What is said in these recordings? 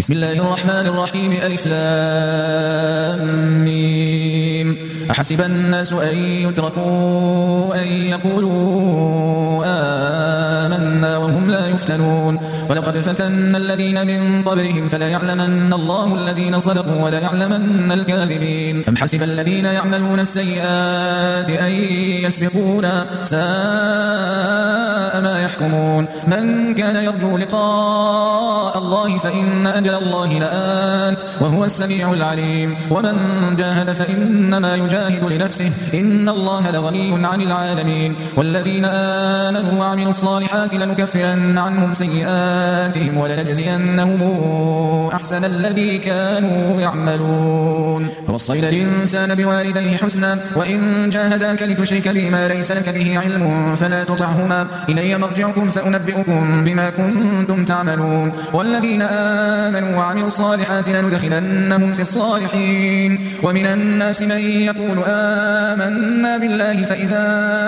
بسم الله الرحمن الرحيم. ألف لام ميم. أحسب الناس أن يتركوا أن يقولوا آمنا وهم لا يفتنون ولقد فتنا الذين من قبلهم فلا يعلمن الله الذين صدقوا ولا يعلمن الكاذبين. أم حسب الذين يعملون السيئات أن يسبقونا ساء ما يحكمون. من كان يرجو لقاء الله فإن أجل الله لآت وهو السميع العليم. ومن جاهد فإنما يجاهد لنفسه إن الله لغني عن العالمين. والذين آمنوا وعملوا الصالحات لنكفرن عنهم سيئاتهم ولنجزينهم أحسن الذي كانوا يعملون. ووصينا الإنسان بوالديه حسنا وإن جاهداك لتشرك بي ما ليس لك به علم فلا تطعهما إلي مرجعكم فأنبئكم بما كنتم تعملون. والذين آمنوا وعملوا الصالحات لندخلنهم في الصالحين. ومن الناس من يقول آمنا بالله فإذا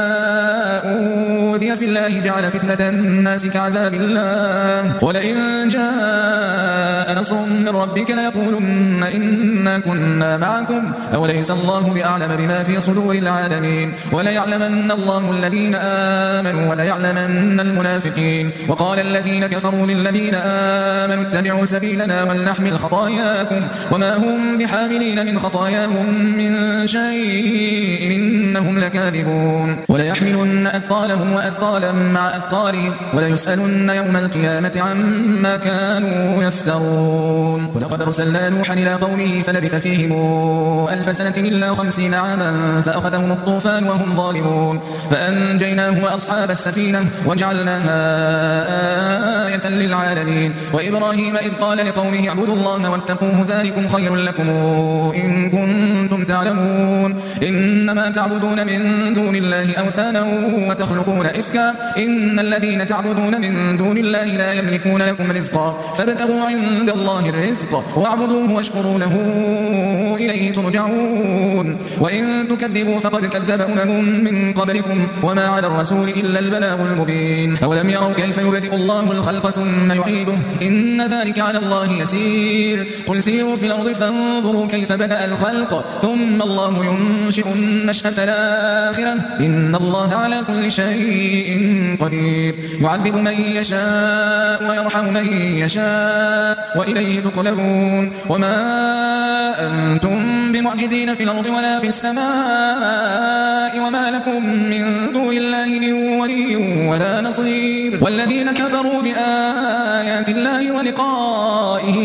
أوذي في الله جعل فتنة الناس كعذاب الله ولئن جاء نصر من ربك ليقولن إنا كنا معكم أوليس الله بأعلم بما في صدور العالمين. وليعلمن الله الذين آمنوا وليعلمن المنافقين. وقال الذين كفروا للذين آمنوا اتبعوا سبيلنا ولنحمل خطاياكم وما هم بحاملين من خطاياهم من شيء إنهم لكاذبون. وليحملن أثقالهم وأثقالا مع أثقالهم وليسألن يوم القيامة عما كانوا يفترون. ولقد أرسلنا نوحا إلى قومه فلبث فيهم 1000 سنة إلا 50 عاما فأخذهم الطوفان وهم ظالمون فأنجيناه وأصحاب السفينة وجعلناها آية للعالمين. وإبراهيم إذ قال لقومه اعبدوا الله واتقوه ذلكم خير لكم إن كنتم تعلمون. إنما تعبدون من دون الله أوثانا وتخلقون إفكا إن الذين تعبدون من دون الله لا يملكون لكم رزقا فابتغوا عند الله الرزق واعبدوه واشكروا له إليه ترجعون. وإن تكذبوا فقد كذب أمم من قبلكم وما على الرسول إلا البلاغ المبين. أولم يروا كيف يبدئ الله الخلق ثم يعيده إن ذلك على الله يسير. قل سيروا في الأرض فانظروا كيف بدأ الخلق ثم الله ينشئ النشأة الآخرة إن الله على كل شيء قدير. يعذب من يشاء ويرحم من يشاء وإليه تقلبون. وما أنتم بمعجزين في الأرض ولا في السماء وما لكم من دون الله من ولي ولا نصير. والذين كفروا بآيات الله ولقائه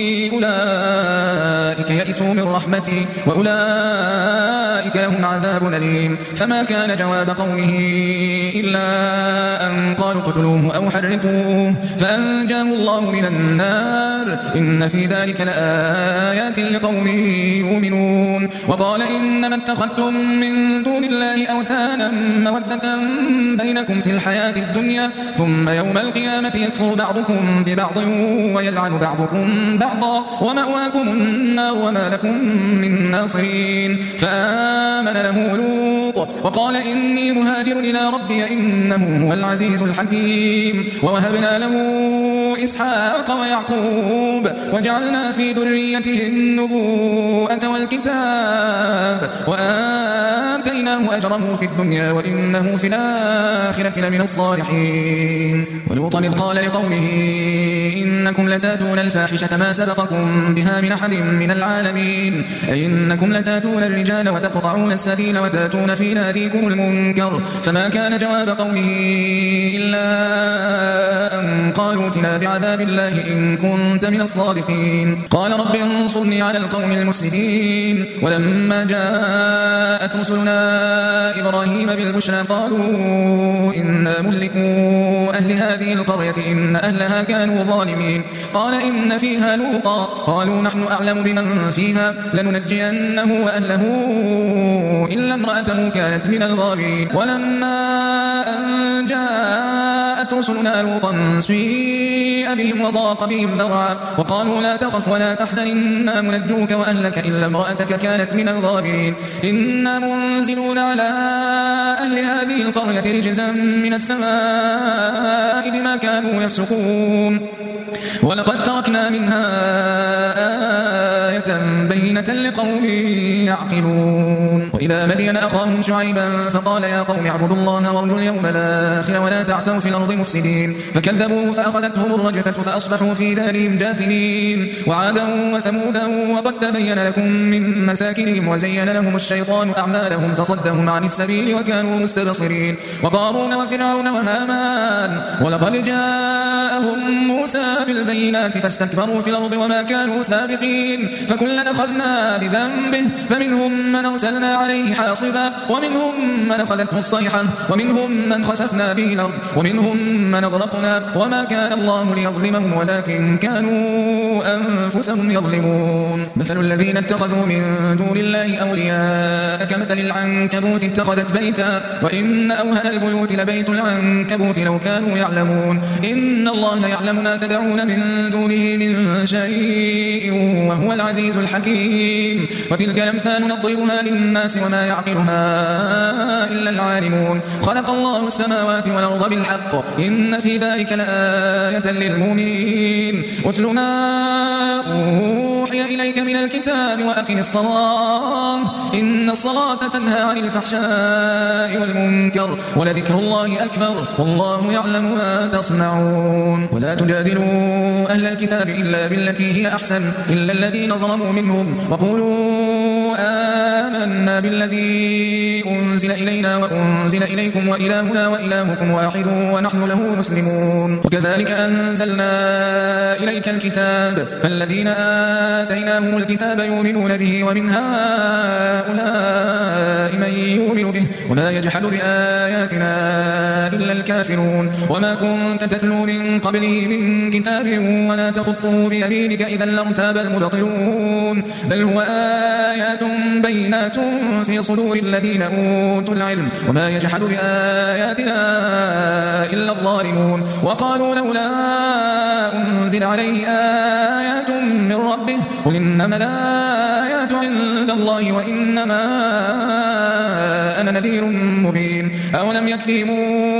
أولئك يئسوا من رحمتي وأولئك لهم عذاب أليم. فما كان جواب قومه إلا أن قالوا اقتلوه أو حرقوه فأنجاه الله من النار إن في ذلك لآيات لقوم يؤمنون. وقال إنما اتخذتم من دون الله أوثانا مودة بينكم في الحياة الدنيا ثم يوم القيامة يكفر بعضكم ببعض ويلعن بعضكم بعضا ومأواكم النار وما لكم من ناصرين. فآمن له لوط وقال إني مهاجر إلى ربي إنه هو العزيز الحكيم. ووهبنا له إسحاق ويعقوب وجعلنا في ذريته النبوءة والكتاب وآتيناه أجره في الدنيا وإنه في الآخرة لمن الصالحين. ولوطا إذ قال لقومه إنكم لتاتون الفاحشة ما سبقكم بها من أحد من العالمين إنكم لتاتون الرجال وتقطعون السبيل وتاتون في ناديكم المنكر. فما كان جواب قومه إلا أن قالوا ائتنا بعذاب الله إن كنت من الصادقين. قال رب انصرني على القوم المفسدين. ولما جاءت رسلنا إبراهيم بالبشرى قالوا إنا مهلكو أهل هذه القرية إن أهلها كانوا ظالمين. قال إن فيها لوطا قالوا نحن أعلم بمن فيها لننجينه وأهله إلا امرأته كانت من الغابرين. ولما أن جاءت رسلنا لوطا سيء بهم وضاق بهم ذرعا وقالوا لا تخف ولا تحزن إنا منجوك وأهلك إلا امرأتك كانت من الغابرين. إنا منزلون على أهل هذه القرية رجزا من السماء بما كانوا يفسقون. ولقد تركنا منها لقوم يعقلون. وإلى مدين أخاهم شعيبا فقال يا قوم اعبدوا الله وارجوا اليوم الآخر ولا تعثوا في الأرض مفسدين فكذبوه فأخذتهم الرجفة فأصبحوا في دارهم جاثمين. وعادا وثمودا وقد تبين لكم من مساكنهم وزين لهم الشيطان أعمالهم فصدهم عن السبيل وكانوا مستبصرين. وقارون وفرعون وهامان ولقد جاءهم موسى بالبينات فاستكبروا في الأرض وما كانوا سابقين فكلا أخذنا بذنبه فمنهم من أرسلنا عليه حاصبا ومنهم من أخذته الصيحة ومنهم من خسفنا به الأرض ومنهم من أغرقنا وما كان الله ليظلمهم ولكن كانوا أنفسهم يظلمون. مثل الذين اتخذوا من دون الله أولياء كمثل العنكبوت اتخذت بيتا وإن أوهن البيوت لبيت العنكبوت لو كانوا يعلمون. إن الله يعلم ما تدعون من دونه من شيء وهو العزيز الحكيم. وتلك الأمثال نضربها للناس وما يعقلها إلا العالمون. خلق الله السماوات والأرض بالحق إن في ذلك لآية للمؤمنين. أتل ما أوحي إليك من الكتاب وأقم الصلاة إن الصلاة تنهى عن الفحشاء والمنكر ولذكر الله أكبر والله يعلم ما تصنعون. ولا تجادلوا أهل الكتاب إلا بالتي هي أحسن إلا الذين ظلموا منهم وقولوا آمنا بالذي أنزل إلينا وأنزل إليكم وإلهنا وإلهكم واحد ونحن له مسلمون. وكذلك أنزلنا إليك الكتاب فالذين آتيناهم الكتاب يؤمنون به ومن هؤلاء من يؤمن به وما يجحد بآياتنا إلا الكافرون. وما كنت تتلو من قبله من كتاب ولا تخطه بيمينك إذا لارتاب المبطلون بل هو آيات بينات في صدور الذين أوتوا العلم وما يجحد بآياتنا إلا الظالمون. وقالوا لولا أنزل عليه آيات من ربه قل إنما الآيات عند الله وإنما أنا نذير مبين. أولم يكفيهم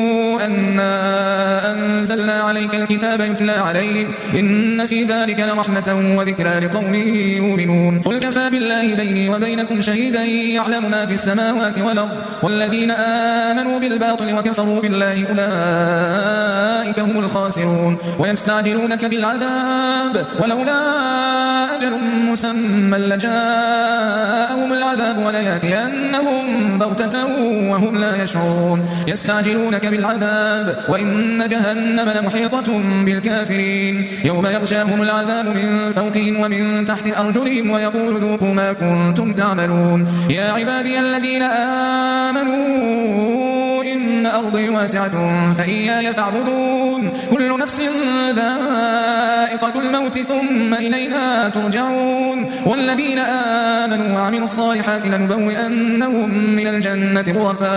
أنا أنزلنا عليك الكتاب يتلى عليهم إن في ذلك لرحمة وذكرى لقوم يؤمنون. قل كفى بالله بيني وبينكم شهيدا يعلم ما في السماوات والأرض والذين آمنوا بالباطل وكفروا بالله أولئك هم الخاسرون. ويستعجلونك بالعذاب ولولا أجل مسمى لجاءهم العذاب وليأتينهم بغتة وهم لا يشعرون. يستعجلونك بالعذاب وإن جهنم لمحيطة بالكافرين يوم يغشاهم العذاب من فوقهم ومن تحت أرجلهم ويقول ذوقوا ما كنتم تعملون. يا عبادي الذين آمنوا إن أرضي واسعة فإياي فاعبدون. كل نفس ذائقة الموت ثم إلينا ترجعون. والذين آمنوا وعملوا الصالحات لنبوئنهم من الجنة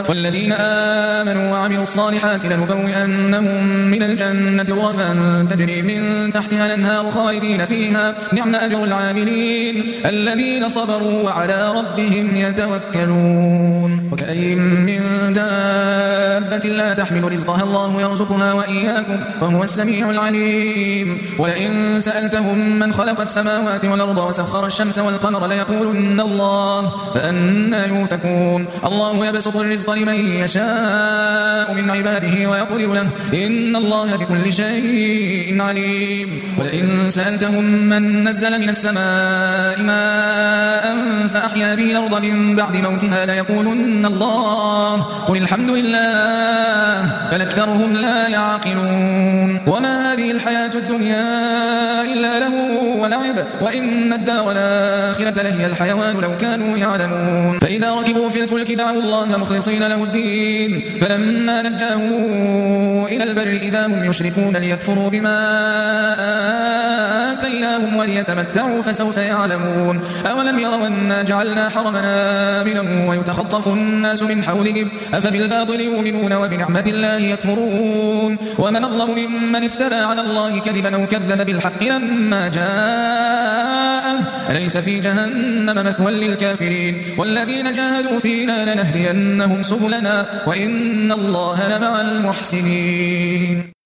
غرفا تجري من تحتها الأنهار خالدين فيها نعم أجر العاملين الذين صبروا وعلى ربهم يتوكلون. وكأين من دابة لا تحمل رزقها الله يرزقها وإياكم وهو السميع العليم. ولئن سألتهم من خلق السماوات والأرض وسخر الشمس والقمر ليقولن الله فأنى يؤفكون. الله يبسط الرزق لمن يشاء من عباده ويقدر له إن الله بكل شيء عليم. ولئن سألتهم من نزل من السماء ماء فأحيا به الأرض من بعد موتها ليقولن الله قل الحمد لله بل أكثرهم لا يعقلون. وما هذه الحياة الدنيا إلا له ولعب وإن الدار الآخرة لهي الحيوان لو كانوا يعلمون. فإذا ركبوا في الفلك دعوا الله مخلصين له الدين فلما نجاهم إلى البر إذا هم يشركون ليكفروا بما آتيناهم وليتمتعوا فسوف يعلمون. أولم يروا أنا جعلنا حرمنا آمنا ويتخطف الناس من حولهم أفبالباطل يؤمنون وبنعمة الله يكفرون. ومن أظلم ممن افترى على الله كذبا أو كذب بالحق لما جاءه أليس في جهنم مثوى للكافرين. والذين جاهدوا فينا لنهدينهم سبلنا وإن الله لمع المحسنين.